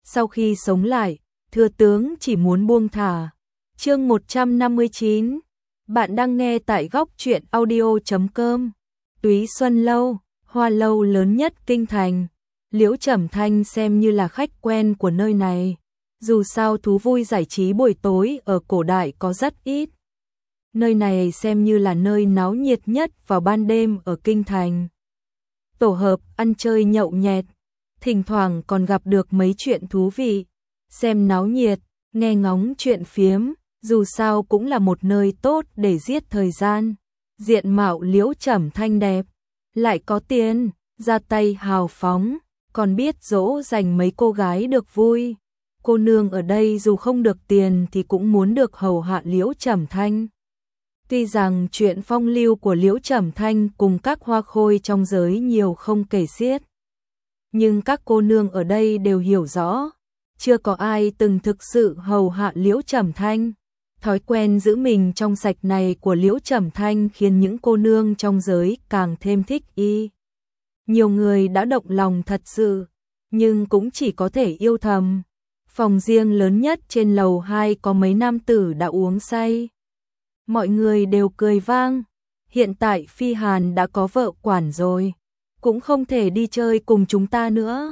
sau khi sống lại, thừa tướng chỉ muốn buông thả. Chương 159. Bạn đang nghe tại góc truyện audio.com. Túy Xuân Lâu, hoa lâu lớn nhất kinh thành. Liễu Trầm Thanh xem như là khách quen của nơi này. Dù sao thú vui giải trí buổi tối ở cổ đại có rất ít. Nơi này xem như là nơi náo nhiệt nhất vào ban đêm ở kinh thành. Tổ hợp ăn chơi nhậu nhẹt, thỉnh thoảng còn gặp được mấy chuyện thú vị. Xem náo nhiệt, nghe ngóng chuyện phiếm, dù sao cũng là một nơi tốt để giết thời gian. Diện mạo Liễu Trầm Thanh đẹp, lại có tiền, ra tay hào phóng, còn biết dỗ dành mấy cô gái được vui. Cô nương ở đây dù không được tiền thì cũng muốn được hầu hạ Liễu Trầm Thanh. Tuy rằng chuyện phong lưu của Liễu Trầm Thanh cùng các hoa khôi trong giới nhiều không kể xiết, nhưng các cô nương ở đây đều hiểu rõ, chưa có ai từng thực sự hầu hạ Liễu Trầm Thanh. Thói quen giữ mình trong sạch này của Liễu Trầm Thanh khiến những cô nương trong giới càng thêm thích y. Nhiều người đã động lòng thật sự, nhưng cũng chỉ có thể yêu thầm. Phòng riêng lớn nhất trên lầu 2 có mấy nam tử đã uống say. Mọi người đều cười vang. Hiện tại Phi Hàn đã có vợ quản rồi, cũng không thể đi chơi cùng chúng ta nữa.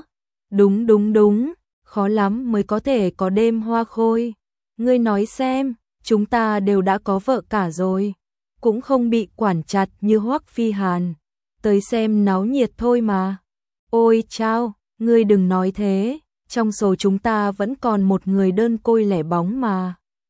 Đúng, khó lắm mới có thể có đêm hoa khôi. Ngươi nói xem, chúng ta đều đã có vợ cả rồi, cũng không bị quản chặt như Hoắc Phi Hàn. Tới xem náo nhiệt thôi mà. Ôi chao, ngươi đừng nói thế, trong số chúng ta vẫn còn một người đơn côi lẻ bóng mà.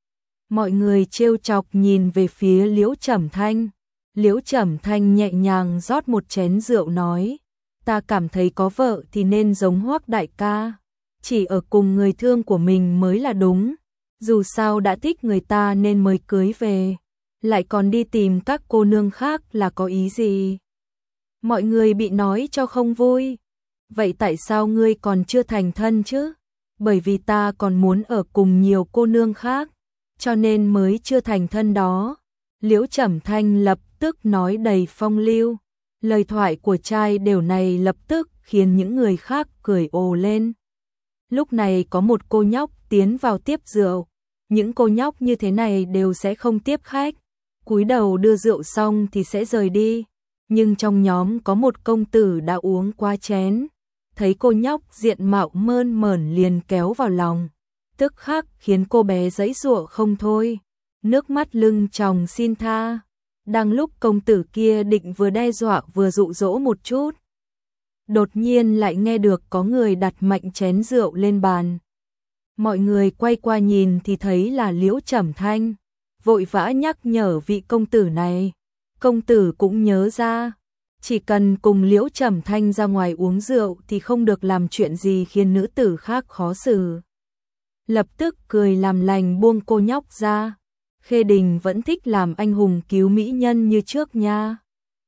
Mọi người trêu chọc nhìn về phía Liễu Trầm Thanh. Liễu Trầm Thanh nhẹ nhàng rót một chén rượu nói, ta cảm thấy có vợ thì nên giống Hoắc đại ca, chỉ ở cùng người thương của mình mới là đúng. Dù sao đã thích người ta nên mới cưới về, lại còn đi tìm các cô nương khác là có ý gì? Mọi người bị nói cho không vui. Vậy tại sao ngươi còn chưa thành thân chứ? Bởi vì ta còn muốn ở cùng nhiều cô nương khác, cho nên mới chưa thành thân đó. Liễu Trầm Thanh lập tức nói đầy phong lưu. Lời thoại của trai đều này lập tức khiến những người khác cười ồ lên. Lúc này có một cô nhóc tiến vào tiếp rượu. Những cô nhóc như thế này đều sẽ không tiếp khách, cúi đầu đưa rượu xong thì sẽ rời đi. Nhưng trong nhóm có một công tử đã uống qua chén, thấy cô nhóc diện mạo mơn mởn liền kéo vào lòng, tức khắc khiến cô bé giãy giụa không thôi, nước mắt lưng tròng xin tha. Đang lúc công tử kia định vừa đe dọa vừa dụ dỗ một chút, đột nhiên lại nghe được có người đặt mạnh chén rượu lên bàn. Mọi người quay qua nhìn thì thấy là Liễu Trầm Thanh, vội vã nhắc nhở vị công tử này. Công tử cũng nhớ ra, chỉ cần cùng Liễu Trầm Thanh ra ngoài uống rượu thì không được làm chuyện gì khiến nữ tử khác khó xử. Lập tức cười làm lành buông cô nhóc ra. Khê Đình vẫn thích làm anh hùng cứu mỹ nhân như trước nha.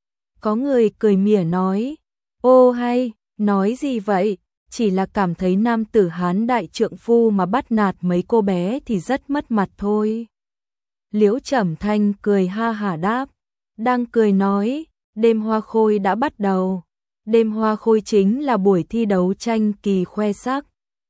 Có người cười mỉa nói, ô hay, nói gì vậy? Chỉ là cảm thấy nam tử Hán đại trượng phu mà bắt nạt mấy cô bé thì rất mất mặt thôi. Liễu Trầm Thanh cười ha hả đáp, đang cười nói, đêm hoa khôi đã bắt đầu. Đêm hoa khôi chính là buổi thi đấu tranh kỳ khoe sắc.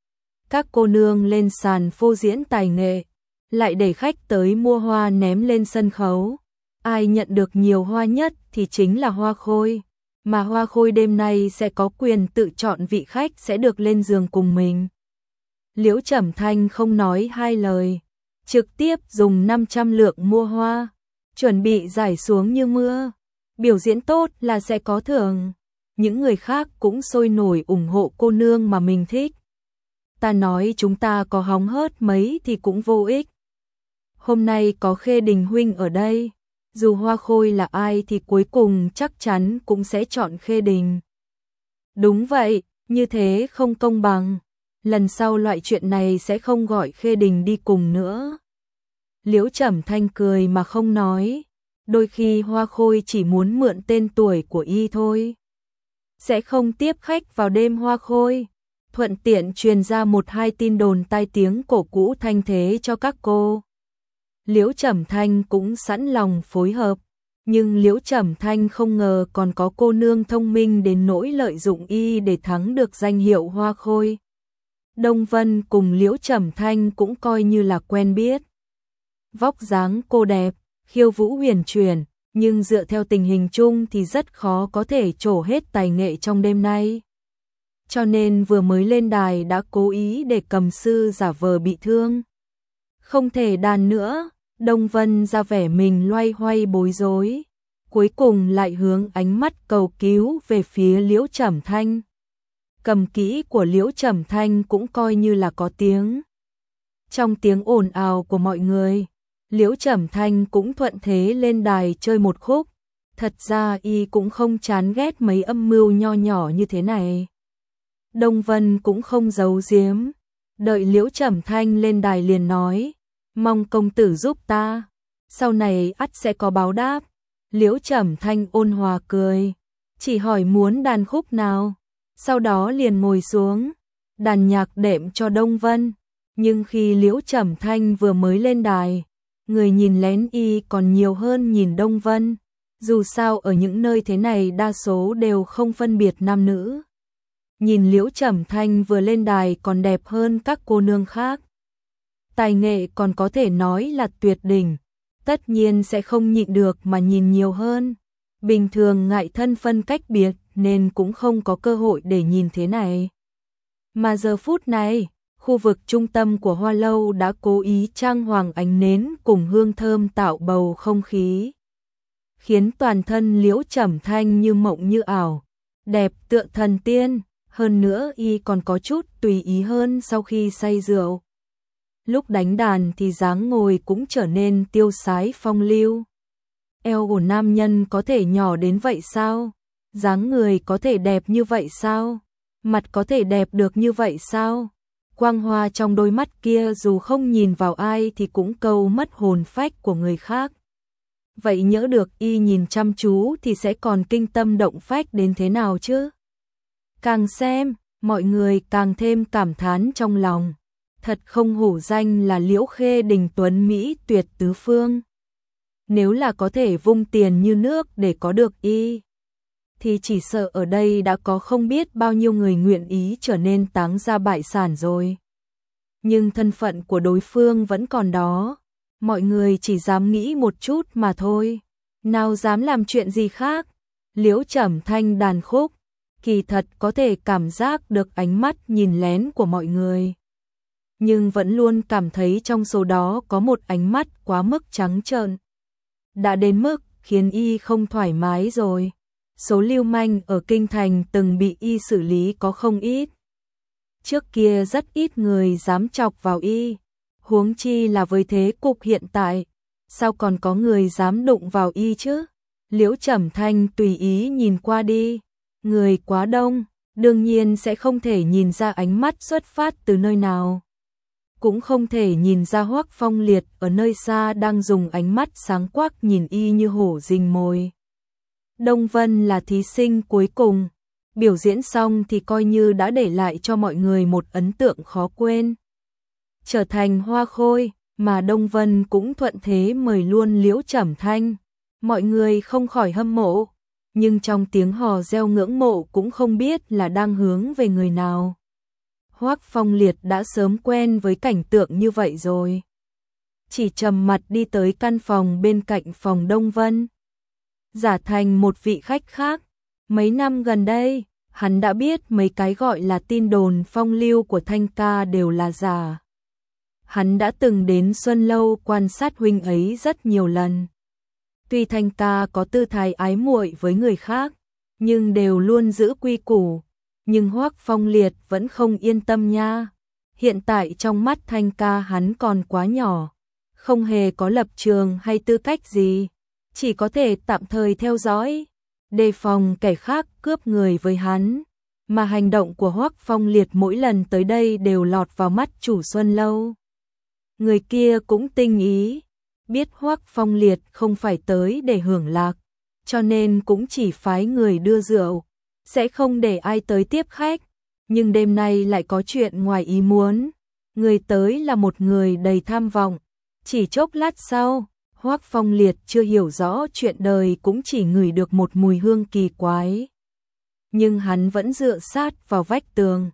Các cô nương lên sàn phô diễn tài nghệ, lại để khách tới mua hoa ném lên sân khấu. Ai nhận được nhiều hoa nhất thì chính là hoa khôi. Mà hoa khôi đêm nay sẽ có quyền tự chọn vị khách sẽ được lên giường cùng mình. Liễu Trầm Thanh không nói hai lời, trực tiếp dùng 500 lượng mua hoa, chuẩn bị rải xuống như mưa. Biểu diễn tốt là sẽ có thưởng. Những người khác cũng sôi nổi ủng hộ cô nương mà mình thích. Ta nói chúng ta có hóng hớt mấy thì cũng vô ích. Hôm nay có Khê Đình huynh ở đây, dù hoa khôi là ai thì cuối cùng chắc chắn cũng sẽ chọn Khê Đình. Đúng vậy, như thế không công bằng. Lần sau loại chuyện này sẽ không gọi Khê Đình đi cùng nữa. Liễu Trầm Thanh cười mà không nói. Đôi khi hoa khôi chỉ muốn mượn tên tuổi của y thôi, sẽ không tiếp khách vào đêm hoa khôi. Thuận tiện truyền ra một hai tin đồn tai tiếng cổ cũ thanh thế cho các cô. Liễu Trầm Thanh cũng sẵn lòng phối hợp, nhưng Liễu Trầm Thanh không ngờ còn có cô nương thông minh đến nỗi lợi dụng y để thắng được danh hiệu hoa khôi. Đông Vân cùng Liễu Trầm Thanh cũng coi như là quen biết. Vóc dáng cô đẹp, khiêu vũ huyền chuyển, nhưng dựa theo tình hình chung thì rất khó có thể trổ hết tài nghệ trong đêm nay. Cho nên vừa mới lên đài đã cố ý để cầm sư giả vờ bị thương. Không thể đàn nữa, Đông Vân ra vẻ mình loay hoay bối rối. Cuối cùng lại hướng ánh mắt cầu cứu về phía Liễu Trầm Thanh. Cầm kỹ của Liễu Trầm Thanh cũng coi như là có tiếng. Trong tiếng ồn ào của mọi người, Liễu Trầm Thanh cũng thuận thế lên đài chơi một khúc. Thật ra y cũng không chán ghét mấy âm mưu nho nhỏ như thế này. Đông Vân cũng không giấu giếm, đợi Liễu Trầm Thanh lên đài liền nói, mong công tử giúp ta, sau này ắt sẽ có báo đáp. Liễu Trầm Thanh ôn hòa cười, chỉ hỏi muốn đàn khúc nào, sau đó liền ngồi xuống, đàn nhạc đệm cho Đông Vân. Nhưng khi Liễu Trầm Thanh vừa mới lên đài, người nhìn lén y còn nhiều hơn nhìn Đông Vân, dù sao ở những nơi thế này đa số đều không phân biệt nam nữ. Nhìn Liễu Trầm Thanh vừa lên đài còn đẹp hơn các cô nương khác. Tài nghệ còn có thể nói là tuyệt đỉnh, tất nhiên sẽ không nhịn được mà nhìn nhiều hơn. Bình thường ngại thân phân cách biệt nên cũng không có cơ hội để nhìn thế này. Mà giờ phút này, khu vực trung tâm của Hoa Lâu đã cố ý trang hoàng ánh nến cùng hương thơm tạo bầu không khí, khiến toàn thân Liễu Trầm Thanh như mộng như ảo, đẹp tựa thần tiên. Hơn nữa y còn có chút tùy ý hơn sau khi say rượu. Lúc đánh đàn thì dáng ngồi cũng trở nên tiêu sái phong lưu. Eo của nam nhân có thể nhỏ đến vậy sao? Dáng người có thể đẹp như vậy sao? Mặt có thể đẹp được như vậy sao? Quang hoa trong đôi mắt kia dù không nhìn vào ai thì cũng câu mất hồn phách của người khác. Vậy nhỡ được y nhìn chăm chú thì sẽ còn kinh tâm động phách đến thế nào chứ? Càng xem, mọi người càng thêm cảm thán trong lòng. Thật không hổ danh là Liễu Khê Đình tuấn Mỹ tuyệt tứ phương. Nếu là có thể vung tiền như nước để có được y, thì chỉ sợ ở đây đã có không biết bao nhiêu người nguyện ý trở nên táng gia bại sản rồi. Nhưng thân phận của đối phương vẫn còn đó. Mọi người chỉ dám nghĩ một chút mà thôi. Nào dám làm chuyện gì khác. Liễu Trầm Thanh đàn khúc, kỳ thật có thể cảm giác được ánh mắt nhìn lén của mọi người. Nhưng vẫn luôn cảm thấy trong số đó có một ánh mắt quá mức trắng trợn. Đã đến mức khiến y không thoải mái rồi. Số lưu manh ở kinh thành từng bị y xử lý có không ít. Trước kia rất ít người dám chọc vào y. Huống chi là với thế cục hiện tại. Sao còn có người dám đụng vào y chứ? Liễu Trầm Thanh tùy ý nhìn qua đi. Người quá đông, đương nhiên sẽ không thể nhìn ra ánh mắt xuất phát từ nơi nào. Cũng không thể nhìn ra Hoắc Phong Liệt ở nơi xa đang dùng ánh mắt sáng quắc nhìn y như hổ rình mồi. Đông Vân là thí sinh cuối cùng, biểu diễn xong thì coi như đã để lại cho mọi người một ấn tượng khó quên. Trở thành hoa khôi, mà Đông Vân cũng thuận thế mời luôn Liễu Trầm Thanh. Mọi người không khỏi hâm mộ, nhưng trong tiếng hò reo ngưỡng mộ cũng không biết là đang hướng về người nào. Hoắc Phong Liệt đã sớm quen với cảnh tượng như vậy rồi. Chỉ trầm mặt đi tới căn phòng bên cạnh phòng Đông Vân. Giả thành một vị khách khác. Mấy năm gần đây, hắn đã biết mấy cái gọi là tin đồn phong lưu của Thanh ca đều là giả. Hắn đã từng đến Xuân Lâu quan sát huynh ấy rất nhiều lần. Tuy Thanh ca có tư thái ái muội với người khác, nhưng đều luôn giữ quy củ. Nhưng Hoắc Phong Liệt vẫn không yên tâm nha. Hiện tại trong mắt Thanh ca hắn còn quá nhỏ, không hề có lập trường hay tư cách gì, chỉ có thể tạm thời theo dõi, đề phòng kẻ khác cướp người với hắn. Mà hành động của Hoắc Phong Liệt mỗi lần tới đây đều lọt vào mắt chủ Xuân Lâu. Người kia cũng tinh ý, biết Hoắc Phong Liệt không phải tới để hưởng lạc, cho nên cũng chỉ phái người đưa rượu, sẽ không để ai tới tiếp khách. Nhưng đêm nay lại có chuyện ngoài ý muốn. Người tới là một người đầy tham vọng. Chỉ chốc lát sau, Hoắc Phong Liệt chưa hiểu rõ chuyện đời cũng chỉ ngửi được một mùi hương kỳ quái. Nhưng hắn vẫn dựa sát vào vách tường,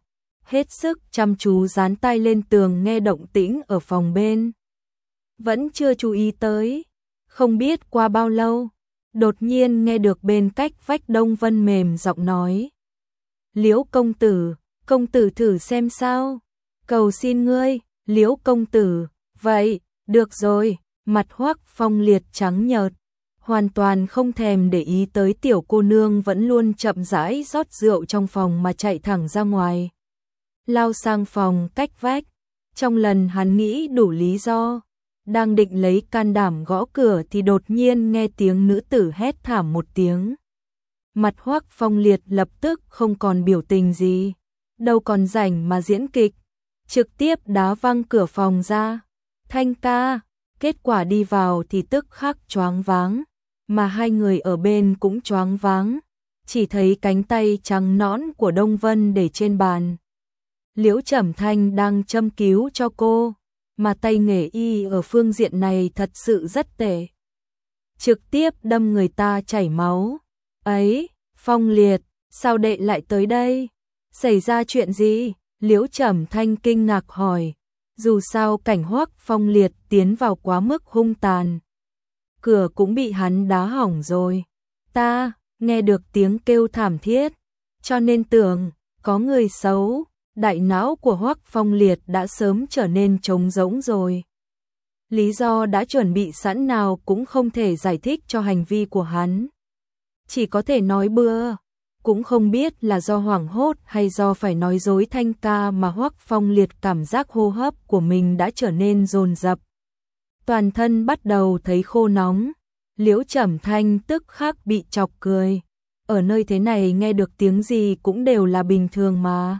hết sức chăm chú dán tai lên tường nghe động tĩnh ở phòng bên. Vẫn chưa chú ý tới, không biết qua bao lâu, đột nhiên nghe được bên cách vách Đông Vân mềm giọng nói. Liễu công tử thử xem sao, cầu xin ngươi, Liễu công tử, vậy, được rồi, mặt Hoắc Phong Liệt trắng nhợt, hoàn toàn không thèm để ý tới tiểu cô nương vẫn luôn chậm rãi rót rượu trong phòng mà chạy thẳng ra ngoài. Lao sang phòng cách vách, trong lần hắn nghĩ đủ lý do, đang định lấy can đảm gõ cửa thì đột nhiên nghe tiếng nữ tử hét thảm một tiếng. Mặt Hoắc Phong Liệt lập tức không còn biểu tình gì, đâu còn rảnh mà diễn kịch, trực tiếp đá văng cửa phòng ra. Thanh ca, kết quả đi vào thì tức khắc choáng váng, mà hai người ở bên cũng choáng váng, chỉ thấy cánh tay trắng nõn của Đông Vân để trên bàn. Liễu Trầm Thanh đang châm cứu cho cô, mà tay nghề y ở phương diện này thật sự rất tệ. Trực tiếp đâm người ta chảy máu. Ấy, Phong Liệt, sao đệ lại tới đây? Xảy ra chuyện gì? Liễu Trầm Thanh kinh ngạc hỏi. Dù sao cảnh Hoắc Phong Liệt tiến vào quá mức hung tàn. Cửa cũng bị hắn đá hỏng rồi. Ta, nghe được tiếng kêu thảm thiết, cho nên tưởng, có người xấu. Đại não của Hoắc Phong Liệt đã sớm trở nên trống rỗng rồi. Lý do đã chuẩn bị sẵn nào cũng không thể giải thích cho hành vi của hắn. Chỉ có thể nói bừa, cũng không biết là do hoảng hốt hay do phải nói dối Thanh ca mà Hoắc Phong Liệt cảm giác hô hấp của mình đã trở nên dồn dập. Toàn thân bắt đầu thấy khô nóng, Liễu Trầm Thanh tức khắc bị chọc cười. Ở nơi thế này nghe được tiếng gì cũng đều là bình thường mà.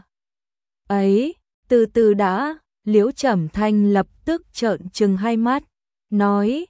Ấy, từ từ đã, Liễu Trầm Thanh lập tức trợn trừng hai mắt, nói,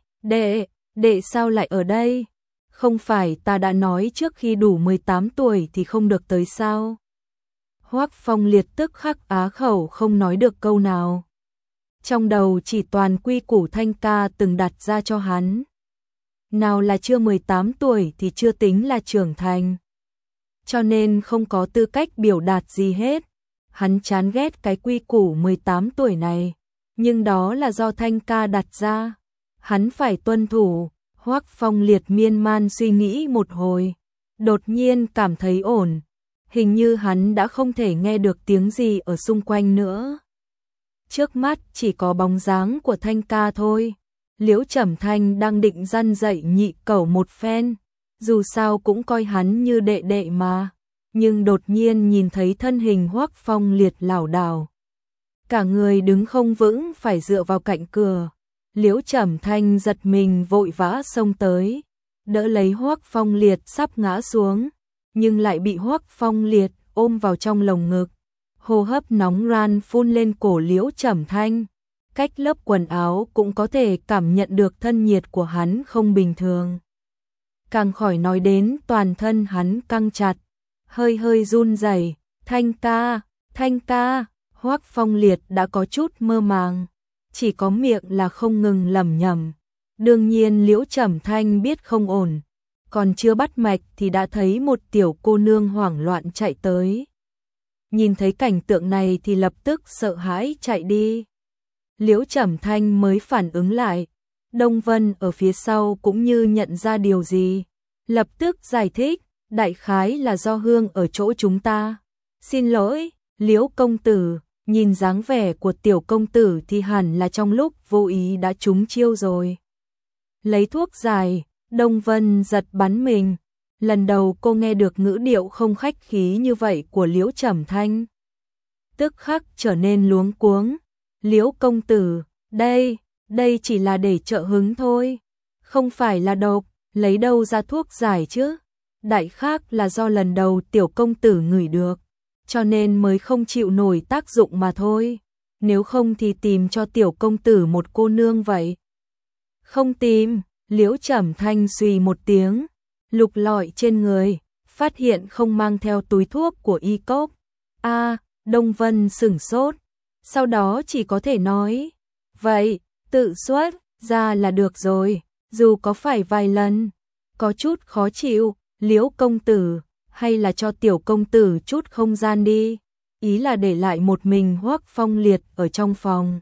đệ sao lại ở đây? Không phải ta đã nói trước khi đủ 18 tuổi thì không được tới sao? Hoắc Phong Liệt tức khắc á khẩu không nói được câu nào. Trong đầu chỉ toàn quy củ Thanh ca từng đặt ra cho hắn. Nào là chưa 18 tuổi thì chưa tính là trưởng thành. Cho nên không có tư cách biểu đạt gì hết. Hắn chán ghét cái quy củ 18 tuổi này, nhưng đó là do Thanh ca đặt ra, hắn phải tuân thủ. Hoắc Phong Liệt miên man suy nghĩ một hồi, đột nhiên cảm thấy ổn, hình như hắn đã không thể nghe được tiếng gì ở xung quanh nữa. Trước mắt chỉ có bóng dáng của Thanh ca thôi. Liễu Trầm Thanh đang định răn dạy nhị cẩu một phen, dù sao cũng coi hắn như đệ đệ mà. Nhưng đột nhiên nhìn thấy thân hình Hoắc Phong Liệt lảo đảo, cả người đứng không vững phải dựa vào cạnh cửa. Liễu Trầm Thanh giật mình vội vã xông tới, đỡ lấy Hoắc Phong Liệt sắp ngã xuống, nhưng lại bị Hoắc Phong Liệt ôm vào trong lồng ngực. Hô hấp nóng ran phun lên cổ Liễu Trầm Thanh, cách lớp quần áo cũng có thể cảm nhận được thân nhiệt của hắn không bình thường. Càng khỏi nói đến toàn thân hắn căng chặt, hơi hơi run rẩy. Thanh ca, Hoắc Phong Liệt đã có chút mơ màng, chỉ có miệng là không ngừng lẩm nhẩm. Đương nhiên Liễu Trầm Thanh biết không ổn, còn chưa bắt mạch thì đã thấy một tiểu cô nương hoảng loạn chạy tới. Nhìn thấy cảnh tượng này thì lập tức sợ hãi chạy đi. Liễu Trầm Thanh mới phản ứng lại, Đông Vân ở phía sau cũng như nhận ra điều gì, lập tức giải thích. Đại khái là do hương ở chỗ chúng ta. Xin lỗi, Liễu công tử, nhìn dáng vẻ của tiểu công tử thì hẳn là trong lúc vô ý đã trúng chiêu rồi. Lấy thuốc giải, Đông Vân giật bắn mình. Lần đầu cô nghe được ngữ điệu không khách khí như vậy của Liễu Trầm Thanh. Tức khắc trở nên luống cuống. Liễu công tử, đây chỉ là để trợ hứng thôi. Không phải là độc, lấy đâu ra thuốc giải chứ? Đại khác là do lần đầu tiểu công tử ngửi được, cho nên mới không chịu nổi tác dụng mà thôi. Nếu không thì tìm cho tiểu công tử một cô nương vậy. Không tìm, Liễu Trầm Thanh suy một tiếng, lục lọi trên người, phát hiện không mang theo túi thuốc của y cốc. Đông Vân sửng sốt, sau đó chỉ có thể nói, vậy, tự xuất ra là được rồi, dù có phải vài lần, có chút khó chịu. Liễu công tử, hay là cho tiểu công tử chút không gian đi. ý là để lại một mình Hoắc Phong Liệt ở trong phòng.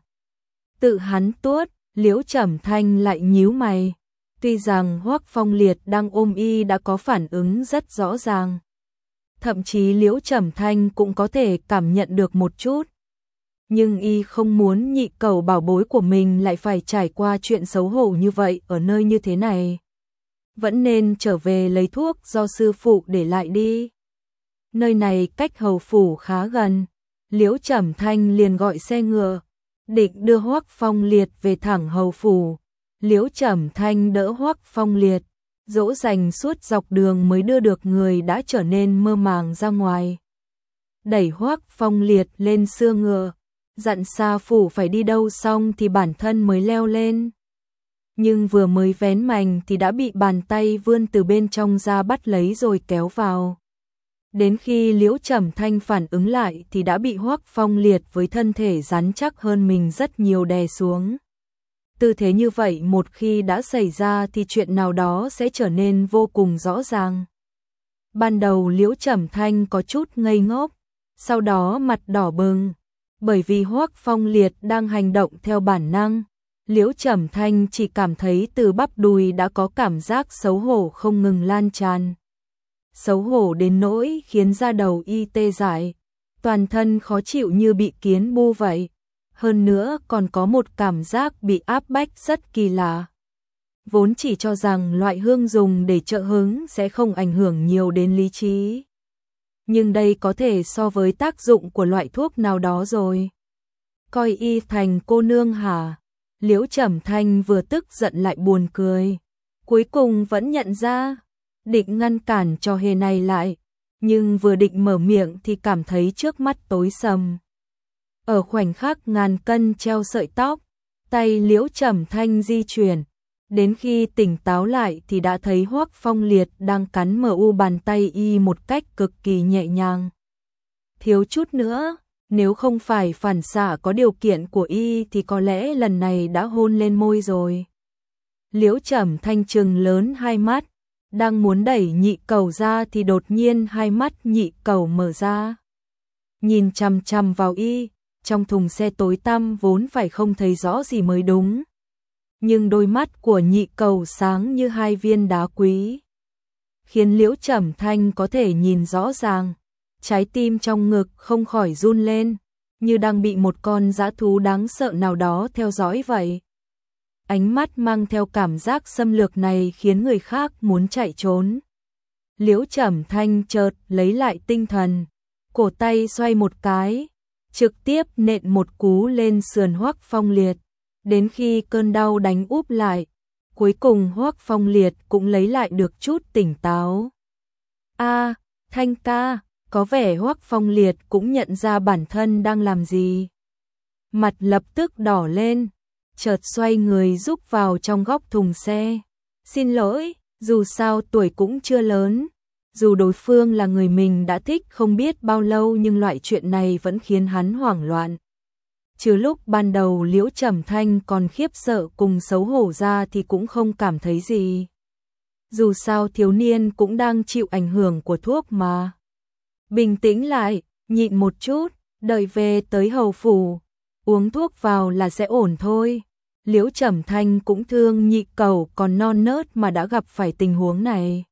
Tự hắn tuốt, Liễu Trầm Thanh lại nhíu mày. Tuy rằng Hoắc Phong Liệt đang ôm y đã có phản ứng rất rõ ràng. Thậm chí Liễu Trầm Thanh cũng có thể cảm nhận được một chút. Nhưng y không muốn nhị cẩu bảo bối của mình lại phải trải qua chuyện xấu hổ như vậy ở nơi như thế này. Vẫn nên trở về lấy thuốc do sư phụ để lại đi. Nơi này cách hầu phủ khá gần. Liễu Trầm Thanh liền gọi xe ngựa, định đưa Hoắc Phong Liệt về thẳng hầu phủ. Liễu Trầm Thanh đỡ Hoắc Phong Liệt, dỗ dành suốt dọc đường mới đưa được người đã trở nên mơ màng ra ngoài. Đẩy Hoắc Phong Liệt lên xưa ngựa, dặn Sa Phủ phải đi đâu xong thì bản thân mới leo lên. Nhưng vừa mới vén mành thì đã bị bàn tay vươn từ bên trong ra bắt lấy rồi kéo vào. Đến khi Liễu Trầm Thanh phản ứng lại thì đã bị Hoắc Phong Liệt với thân thể rắn chắc hơn mình rất nhiều đè xuống. Tư thế như vậy một khi đã xảy ra thì chuyện nào đó sẽ trở nên vô cùng rõ ràng. Ban đầu Liễu Trầm Thanh có chút ngây ngốc, sau đó mặt đỏ bừng, bởi vì Hoắc Phong Liệt đang hành động theo bản năng. Liễu Trầm Thanh chỉ cảm thấy từ bắp đùi đã có cảm giác xấu hổ không ngừng lan tràn. Xấu hổ đến nỗi khiến da đầu y tê dại, toàn thân khó chịu như bị kiến bu vậy. Hơn nữa còn có một cảm giác bị áp bách rất kỳ lạ. Vốn chỉ cho rằng loại hương dùng để trợ hứng sẽ không ảnh hưởng nhiều đến lý trí. Nhưng đây có thể so với tác dụng của loại thuốc nào đó rồi. Coi y thành cô nương hả? Liễu Trầm Thanh vừa tức giận lại buồn cười. Cuối cùng vẫn nhận ra, định ngăn cản trò hề này lại. Nhưng vừa định mở miệng thì cảm thấy trước mắt tối sầm. Ở khoảnh khắc ngàn cân treo sợi tóc, tay Liễu Trầm Thanh di chuyển. Đến khi tỉnh táo lại thì đã thấy Hoắc Phong Liệt đang cắn mu bàn tay y một cách cực kỳ nhẹ nhàng. Thiếu chút nữa, nếu không phải phản xạ có điều kiện của y thì có lẽ lần này đã hôn lên môi rồi. Liễu Trầm Thanh trừng lớn hai mắt, đang muốn đẩy nhị cẩu ra thì đột nhiên hai mắt nhị cẩu mở ra. Nhìn chằm chằm vào y, trong thùng xe tối tăm vốn phải không thấy rõ gì mới đúng. Nhưng đôi mắt của nhị cẩu sáng như hai viên đá quý, khiến Liễu Trầm Thanh có thể nhìn rõ ràng. Trái tim trong ngực không khỏi run lên, như đang bị một con dã thú đáng sợ nào đó theo dõi vậy. Ánh mắt mang theo cảm giác xâm lược này khiến người khác muốn chạy trốn. Liễu Trầm Thanh chợt lấy lại tinh thần, cổ tay xoay một cái, trực tiếp nện một cú lên sườn Hoắc Phong Liệt. Đến khi cơn đau đánh úp lại, cuối cùng Hoắc Phong Liệt cũng lấy lại được chút tỉnh táo. A, Thanh ca, có vẻ Hoắc Phong Liệt cũng nhận ra bản thân đang làm gì. Mặt lập tức đỏ lên, chợt xoay người rúc vào trong góc thùng xe. Xin lỗi, dù sao tuổi cũng chưa lớn, dù đối phương là người mình đã thích không biết bao lâu nhưng loại chuyện này vẫn khiến hắn hoảng loạn. Chứ lúc ban đầu Liễu Trầm Thanh còn khiếp sợ cùng xấu hổ ra thì cũng không cảm thấy gì. Dù sao thiếu niên cũng đang chịu ảnh hưởng của thuốc mà. Bình tĩnh lại, nhịn một chút, đợi về tới hầu phủ, uống thuốc vào là sẽ ổn thôi. Liễu Trầm Thanh cũng thương nhị cẩu còn non nớt mà đã gặp phải tình huống này.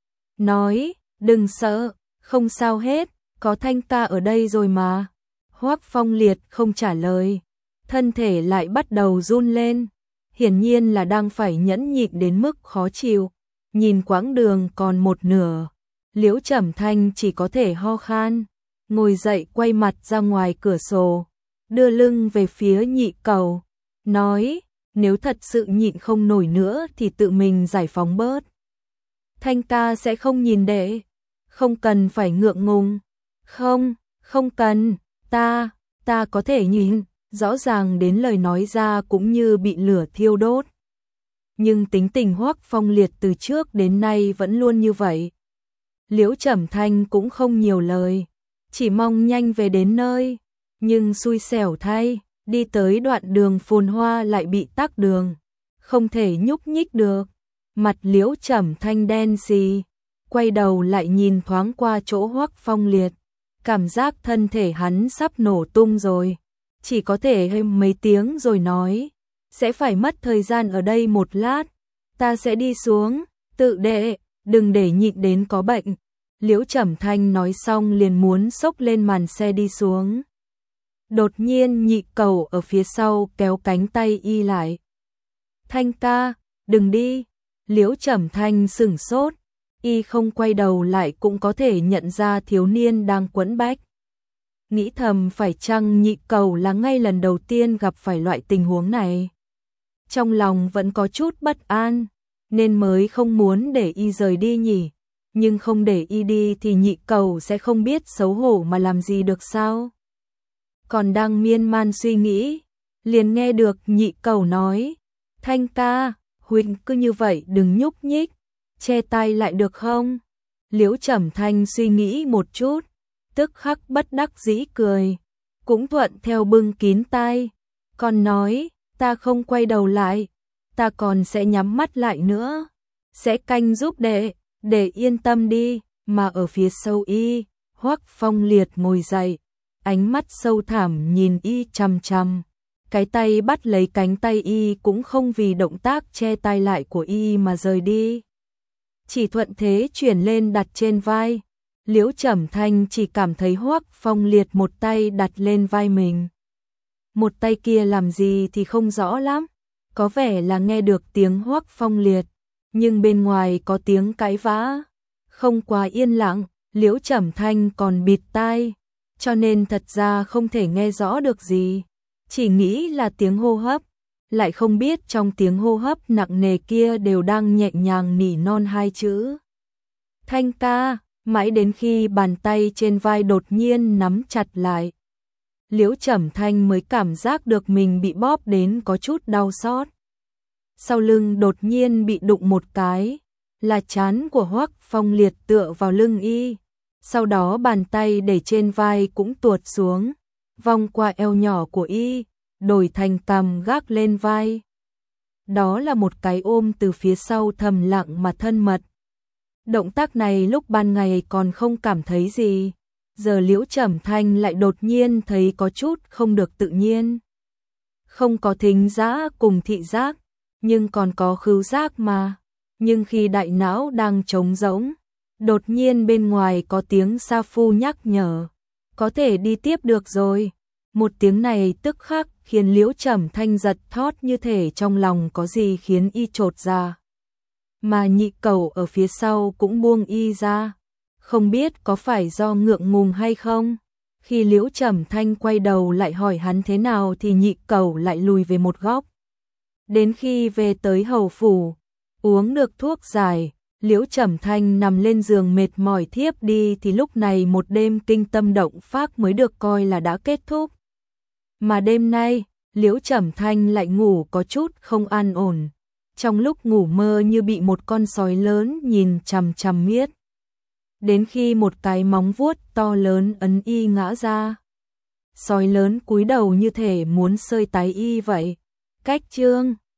Nói, đừng sợ, không sao hết, có Thanh ca ở đây rồi mà. Hoắc Phong Liệt không trả lời, thân thể lại bắt đầu run lên, hiển nhiên là đang phải nhẫn nhịn đến mức khó chịu. Nhìn quãng đường còn một nửa, Liễu Trầm Thanh chỉ có thể ho khan, ngồi dậy quay mặt ra ngoài cửa sổ, đưa lưng về phía nhị cẩu, nói, nếu thật sự nhịn không nổi nữa thì tự mình giải phóng bớt. Thanh ca sẽ không nhìn đệ, không cần phải ngượng ngùng. Không, không cần, ta có thể nhìn, rõ ràng đến lời nói ra cũng như bị lửa thiêu đốt. Nhưng tính tình Hoắc Phong Liệt từ trước đến nay vẫn luôn như vậy. Liễu Trầm Thanh cũng không nhiều lời, chỉ mong nhanh về đến nơi. Nhưng xui xẻo thay, đi tới đoạn đường phồn hoa lại bị tắc đường, không thể nhúc nhích được. Mặt Liễu Trầm Thanh đen xì, quay đầu lại nhìn thoáng qua chỗ Hoắc Phong Liệt, cảm giác thân thể hắn sắp nổ tung rồi. Chỉ có thể hêm mấy tiếng rồi nói, sẽ phải mất thời gian ở đây một lát, ta sẽ đi xuống, tự đệ, đừng để nhịn đến có bệnh. Liễu Trầm Thanh nói xong liền muốn xốc lên màn xe đi xuống. Đột nhiên Nhị Cầu ở phía sau kéo cánh tay y lại. Thanh ca, đừng đi. Liễu Trầm Thanh sửng sốt, y không quay đầu lại cũng có thể nhận ra thiếu niên đang quẫn bách. Nghĩ thầm phải chăng Nhị Cầu là ngay lần đầu tiên gặp phải loại tình huống này. Trong lòng vẫn có chút bất an, nên mới không muốn để y rời đi nhỉ. Nhưng không để y đi thì Nhị Cầu sẽ không biết xấu hổ mà làm gì được sao. Còn đang miên man suy nghĩ, liền nghe được Nhị Cầu nói, Thanh ca, huynh cứ như vậy đừng nhúc nhích, che tay lại được không? Liễu Trầm Thanh suy nghĩ một chút, tức khắc bất đắc dĩ cười, cũng thuận theo bưng kín tai, còn nói, ta không quay đầu lại, ta còn sẽ nhắm mắt lại nữa, sẽ canh giúp để yên tâm đi. Mà ở phía sau y, Hoắc Phong Liệt ngồi dậy, ánh mắt sâu thẳm nhìn y chằm chằm, cái tay bắt lấy cánh tay y cũng không vì động tác che tay lại của y mà rời đi, chỉ thuận thế chuyển lên đặt trên vai. Liễu Trầm Thanh chỉ cảm thấy Hoắc Phong Liệt một tay đặt lên vai mình, một tay kia làm gì thì không rõ lắm, có vẻ là nghe được tiếng Hoắc Phong Liệt, nhưng bên ngoài có tiếng cãi vã, không quá yên lặng. Liễu Trầm Thanh còn bịt tai, cho nên thật ra không thể nghe rõ được gì, chỉ nghĩ là tiếng hô hấp, lại không biết trong tiếng hô hấp nặng nề kia đều đang nhẹ nhàng nỉ non hai chữ Thanh ca. Mãi đến khi bàn tay trên vai đột nhiên nắm chặt lại, Liễu Trầm Thanh mới cảm giác được mình bị bóp đến có chút đau xót. Sau lưng đột nhiên bị đụng một cái, là trán của Hoắc Phong Liệt tựa vào lưng y, sau đó bàn tay để trên vai cũng tuột xuống, vòng qua eo nhỏ của y, đổi thành cằm gác lên vai. Đó là một cái ôm từ phía sau thầm lặng mà thân mật. Động tác này lúc ban ngày còn không cảm thấy gì, giờ Liễu Trầm Thanh lại đột nhiên thấy có chút không được tự nhiên. Không có thính giác cùng thị giác, nhưng còn có khứu giác mà. Nhưng khi đại não đang trống rỗng, đột nhiên bên ngoài có tiếng sa phu nhắc nhở, có thể đi tiếp được rồi. Một tiếng này tức khắc khiến Liễu Trầm Thanh giật thót, như thể trong lòng có gì khiến y chột ra. Mà Nhị Cầu ở phía sau cũng buông y ra, không biết có phải do ngượng ngùng hay không. Khi Liễu Trầm Thanh quay đầu lại hỏi hắn thế nào thì Nhị Cầu lại lùi về một góc. Đến khi về tới hầu phủ, uống được thuốc giải, Liễu Trầm Thanh nằm lên giường mệt mỏi thiếp đi thì lúc này một đêm kinh tâm động phách mới được coi là đã kết thúc. Mà đêm nay, Liễu Trầm Thanh lại ngủ có chút không an ổn. Trong lúc ngủ mơ như bị một con sói lớn nhìn chằm chằm miết. Đến khi một cái móng vuốt to lớn ấn y ngã ra. Sói lớn cúi đầu như thể muốn xơi tái y vậy. Cách chương